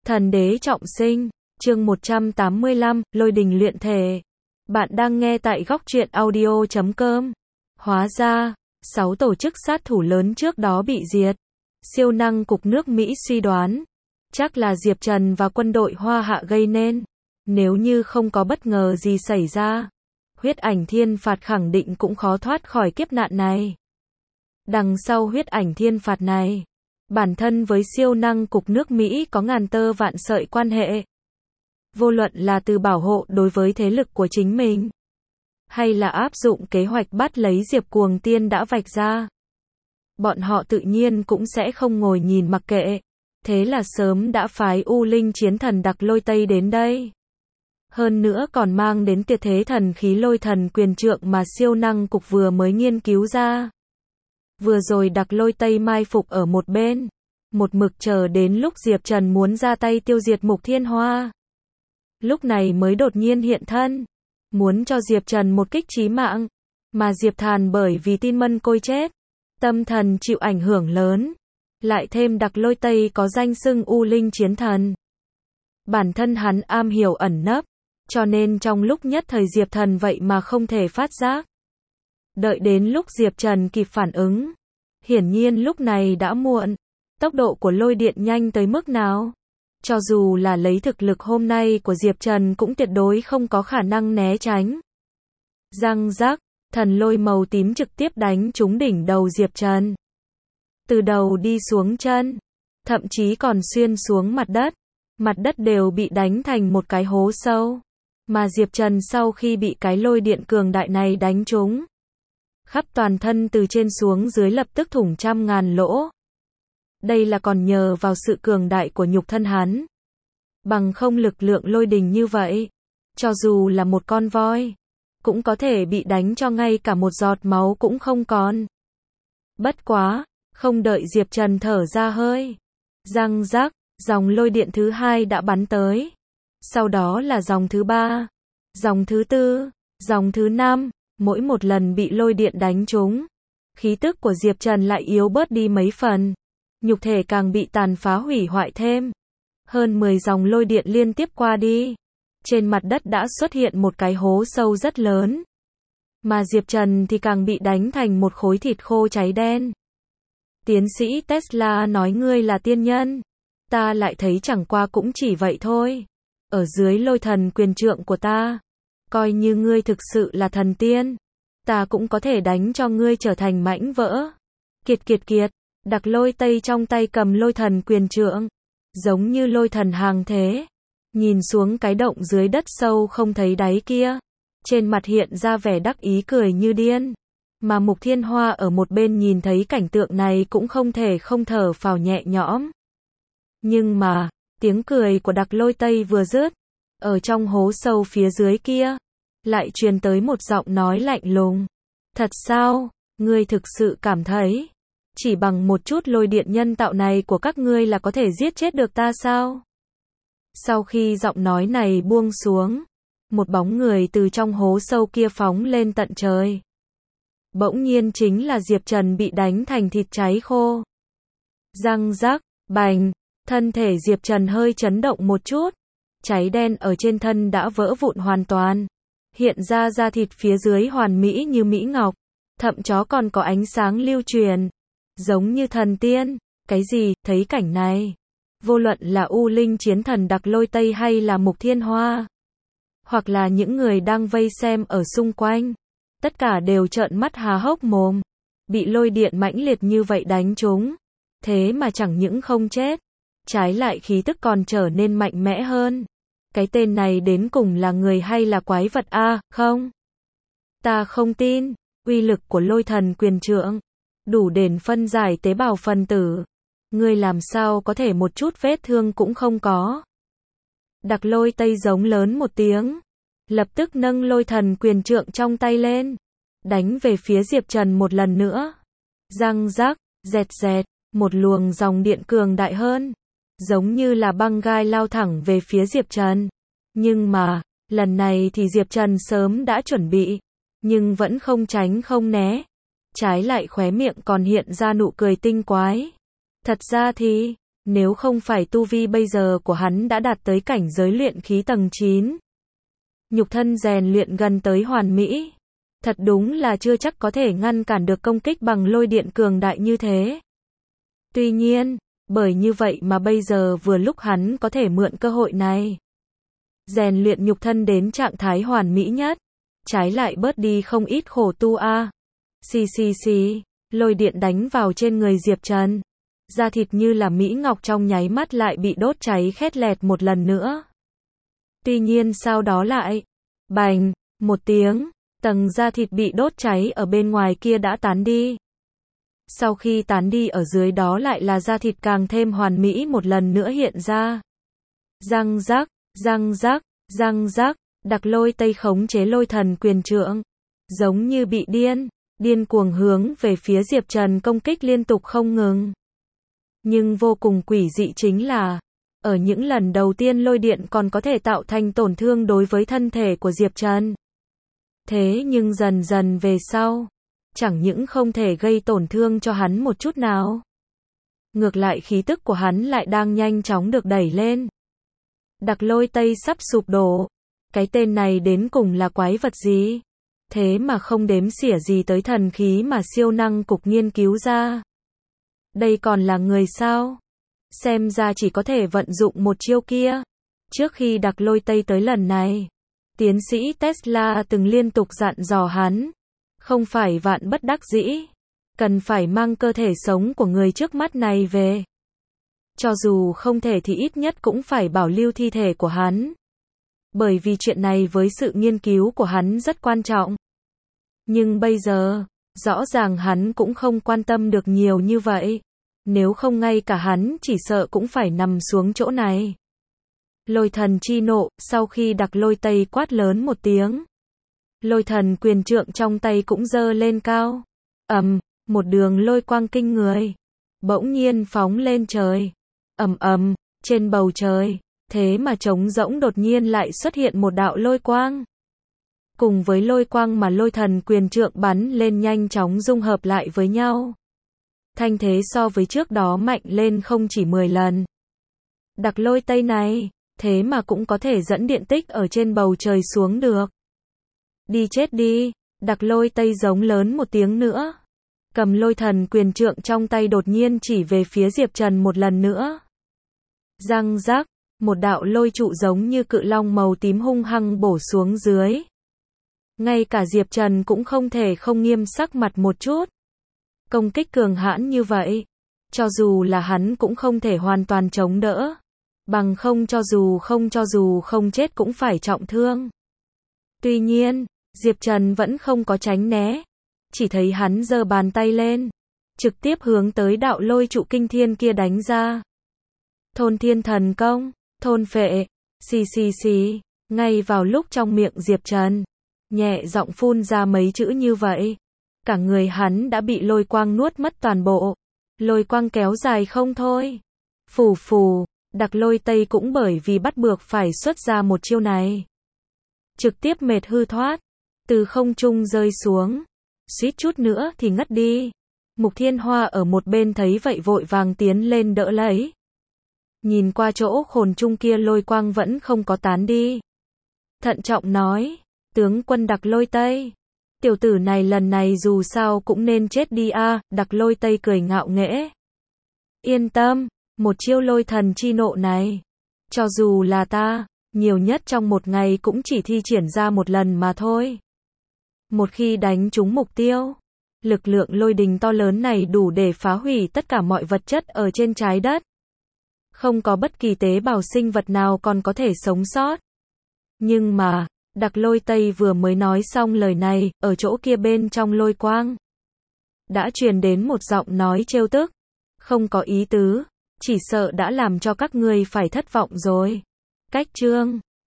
Thần đế trọng sinh, chương 185, lôi đình luyện thể. Bạn đang nghe tại góc truyện audio.com. Hóa ra, 6 tổ chức sát thủ lớn trước đó bị diệt. Siêu năng cục nước Mỹ suy đoán, chắc là Diệp Trần và quân đội Hoa Hạ gây nên. Nếu như không có bất ngờ gì xảy ra, huyết ảnh thiên phạt khẳng định cũng khó thoát khỏi kiếp nạn này. Đằng sau huyết ảnh thiên phạt này, bản thân với siêu năng cục nước Mỹ có ngàn tơ vạn sợi quan hệ. Vô luận là từ bảo hộ đối với thế lực của chính mình, hay là áp dụng kế hoạch bắt lấy Diệp Cuồng Tiên đã vạch ra, bọn họ tự nhiên cũng sẽ không ngồi nhìn mặc kệ. Thế là sớm đã phái U Linh chiến thần Đặc Lôi Tây đến đây. Hơn nữa còn mang đến tuyệt thế thần khí lôi thần quyền trượng mà siêu năng cục vừa mới nghiên cứu ra. Vừa rồi Đặc Lôi Tây mai phục ở một bên, một mực chờ đến lúc Diệp Trần muốn ra tay tiêu diệt Mục Thiên Hoa. Lúc này mới đột nhiên hiện thân, muốn cho Diệp Trần một kích chí mạng. Mà Diệp Thàn bởi vì tin Mân Côi chết, tâm thần chịu ảnh hưởng lớn. Lại thêm Đặc Lôi Tây có danh xưng U Linh chiến thần. Bản thân hắn am hiểu ẩn nấp, cho nên trong lúc nhất thời Diệp Thần vậy mà không thể phát giác. Đợi đến lúc Diệp Trần kịp phản ứng, hiển nhiên lúc này đã muộn. Tốc độ của lôi điện nhanh tới mức nào? Cho dù là lấy thực lực hôm nay của Diệp Trần cũng tuyệt đối không có khả năng né tránh. Răng rắc, thần lôi màu tím trực tiếp đánh trúng đỉnh đầu Diệp Trần. Từ đầu đi xuống chân, thậm chí còn xuyên xuống mặt đất đều bị đánh thành một cái hố sâu. Mà Diệp Trần sau khi bị cái lôi điện cường đại này đánh trúng, khắp toàn thân từ trên xuống dưới lập tức thủng trăm ngàn lỗ. Đây là còn nhờ vào sự cường đại của nhục thân hắn. Bằng không lực lượng lôi đình như vậy, cho dù là một con voi, cũng có thể bị đánh cho ngay cả một giọt máu cũng không còn. Bất quá, không đợi Diệp Trần thở ra hơi, răng rắc, dòng lôi điện thứ hai đã bắn tới. Sau đó là dòng thứ ba, dòng thứ tư, dòng thứ năm, mỗi một lần bị lôi điện đánh trúng, khí tức của Diệp Trần lại yếu bớt đi mấy phần, nhục thể càng bị tàn phá hủy hoại thêm. Hơn 10 dòng lôi điện liên tiếp qua đi, trên mặt đất đã xuất hiện một cái hố sâu rất lớn. Mà Diệp Trần thì càng bị đánh thành một khối thịt khô cháy đen. Tiến sĩ Tesla nói ngươi là tiên nhân, ta lại thấy chẳng qua cũng chỉ vậy thôi. Ở dưới lôi thần quyền trượng của ta, coi như ngươi thực sự là thần tiên, ta cũng có thể đánh cho ngươi trở thành mảnh vỡ. Kiệt, Đặc Lôi Tây trong tay cầm lôi thần quyền trượng, giống như lôi thần hàng thế. Nhìn xuống cái động dưới đất sâu không thấy đáy kia, trên mặt hiện ra vẻ đắc ý cười như điên. Mà Mục Thiên Hoa ở một bên nhìn thấy cảnh tượng này cũng không thể không thở phào nhẹ nhõm. Nhưng mà, tiếng cười của Đặc Lôi Tây vừa dứt, ở trong hố sâu phía dưới kia, lại truyền tới một giọng nói lạnh lùng. Thật sao, ngươi thực sự cảm thấy, chỉ bằng một chút lôi điện nhân tạo này của các ngươi là có thể giết chết được ta sao? Sau khi giọng nói này buông xuống, một bóng người từ trong hố sâu kia phóng lên tận trời. Bỗng nhiên chính là Diệp Trần bị đánh thành thịt cháy khô. Răng rắc, bành, thân thể Diệp Trần hơi chấn động một chút. Cháy đen ở trên thân đã vỡ vụn hoàn toàn. Hiện ra da thịt phía dưới hoàn mỹ như mỹ ngọc. Thậm chó còn có ánh sáng lưu truyền. Giống như thần tiên. Cái gì, thấy cảnh này. Vô luận là U Linh chiến thần Đặc Lôi Tây hay là Mục Thiên Hoa, hoặc là những người đang vây xem ở xung quanh, tất cả đều trợn mắt há hốc mồm. Bị lôi điện mãnh liệt như vậy đánh trúng, thế mà chẳng những không chết, trái lại khí tức còn trở nên mạnh mẽ hơn. Cái tên này đến cùng là người hay là quái vật a? Không, ta không tin. Uy lực của lôi thần quyền trượng đủ để phân giải tế bào phân tử. Ngươi làm sao có thể một chút vết thương cũng không có? Đặc Lôi Tây giống lớn một tiếng, lập tức nâng lôi thần quyền trượng trong tay lên, đánh về phía Diệp Trần một lần nữa. Răng rắc, dẹt, một luồng dòng điện cường đại hơn, giống như là băng gai lao thẳng về phía Diệp Trần. Nhưng mà, lần này thì Diệp Trần sớm đã chuẩn bị, nhưng vẫn không tránh không né. Trái lại khóe miệng còn hiện ra nụ cười tinh quái. Thật ra thì, Nếu không phải tu vi bây giờ của hắn đã đạt tới cảnh giới luyện khí tầng 9. Nhục thân rèn luyện gần tới hoàn mỹ. Thật đúng là chưa chắc có thể ngăn cản được công kích bằng lôi điện cường đại như thế. Tuy nhiên, bởi như vậy mà bây giờ vừa lúc hắn có thể mượn cơ hội này. Rèn luyện nhục thân đến trạng thái hoàn mỹ nhất. Trái lại bớt đi không ít khổ tu a. Xì, lôi điện đánh vào trên người Diệp Trần. Da thịt như là mỹ ngọc trong nháy mắt lại bị đốt cháy khét lẹt một lần nữa. Tuy nhiên sau đó lại, bành, một tiếng, tầng da thịt bị đốt cháy ở bên ngoài kia đã tán đi. Sau khi tán đi ở dưới đó lại là da thịt càng thêm hoàn mỹ một lần nữa hiện ra. Răng rắc, Đặc Lôi Tây khống chế lôi thần quyền trượng. Giống như bị điên cuồng hướng về phía Diệp Trần công kích liên tục không ngừng. Nhưng vô cùng quỷ dị chính là, ở những lần đầu tiên lôi điện còn có thể tạo thành tổn thương đối với thân thể của Diệp Trần. Thế nhưng dần dần về sau, chẳng những không thể gây tổn thương cho hắn một chút nào. Ngược lại khí tức của hắn lại đang nhanh chóng được đẩy lên. Đặc Lôi Tây sắp sụp đổ. Cái tên này đến cùng là quái vật gì? Thế mà không đếm xỉa gì tới thần khí mà siêu năng cục nghiên cứu ra. Đây còn là người sao? Xem ra chỉ có thể vận dụng một chiêu kia. Trước khi Đặc Lôi Tây tới lần này, tiến sĩ Tesla từng liên tục dặn dò hắn. Không phải vạn bất đắc dĩ. Cần phải mang cơ thể sống của người trước mắt này về. Cho dù không thể thì ít nhất cũng phải bảo lưu thi thể của hắn. Bởi vì chuyện này với sự nghiên cứu của hắn rất quan trọng. Nhưng bây giờ, rõ ràng hắn cũng không quan tâm được nhiều như vậy. Nếu không ngay cả hắn chỉ sợ cũng phải nằm xuống chỗ này. Lôi thần chi nộ, sau khi Đặc Lôi Tây quát lớn một tiếng. Lôi thần quyền trượng trong tay cũng giơ lên cao. Một đường lôi quang kinh người. Bỗng nhiên phóng lên trời. Trên bầu trời. Thế mà trống rỗng đột nhiên lại xuất hiện một đạo lôi quang. Cùng với lôi quang mà lôi thần quyền trượng bắn lên nhanh chóng dung hợp lại với nhau. Thanh thế so với trước đó mạnh lên không chỉ 10 lần. Đặc Lôi Tây này, thế mà cũng có thể dẫn điện tích ở trên bầu trời xuống được. Đi chết đi, Đặc Lôi Tây giống lớn một tiếng nữa. Cầm lôi thần quyền trượng trong tay đột nhiên chỉ về phía Diệp Trần một lần nữa. Răng rắc. Một đạo lôi trụ giống như cự long màu tím hung hăng bổ xuống dưới. Ngay cả Diệp Trần cũng không thể không nghiêm sắc mặt một chút. Công kích cường hãn như vậy, cho dù là hắn cũng không thể hoàn toàn chống đỡ. Bằng không cho dù không chết cũng phải trọng thương. Tuy nhiên, Diệp Trần vẫn không có tránh né. Chỉ thấy hắn giơ bàn tay lên, trực tiếp hướng tới đạo lôi trụ kinh thiên kia đánh ra. Thôn thiên thần công. Thôn phệ, xì, ngay vào lúc trong miệng Diệp Trần, nhẹ giọng phun ra mấy chữ như vậy. Cả người hắn đã bị lôi quang nuốt mất toàn bộ. Lôi quang kéo dài không thôi. Phù, Đặc Lôi Tây cũng bởi vì bắt buộc phải xuất ra một chiêu này. Trực tiếp mệt hư thoát, từ không trung rơi xuống. Suýt chút nữa thì ngất đi. Mục Thiên Hoa ở một bên thấy vậy vội vàng tiến lên đỡ lấy. Nhìn qua chỗ khổn trung kia lôi quang vẫn không có tán đi. Thận trọng nói, tướng quân Đặc Lôi Tây. Tiểu tử này lần này dù sao cũng nên chết đi a. Đặc Lôi Tây cười ngạo nghễ. Yên tâm, một chiêu lôi thần chi nộ này. Cho dù là ta, nhiều nhất trong một ngày cũng chỉ thi triển ra một lần mà thôi. Một khi đánh trúng mục tiêu, lực lượng lôi đình to lớn này đủ để phá hủy tất cả mọi vật chất ở trên trái đất. Không có bất kỳ tế bào sinh vật nào còn có thể sống sót. Nhưng mà, Đặc Lôi Tây vừa mới nói xong lời này, ở chỗ kia bên trong lôi quang. Đã truyền đến một giọng nói trêu tức. Không có ý tứ, chỉ sợ đã làm cho các ngươi phải thất vọng rồi. Cách chương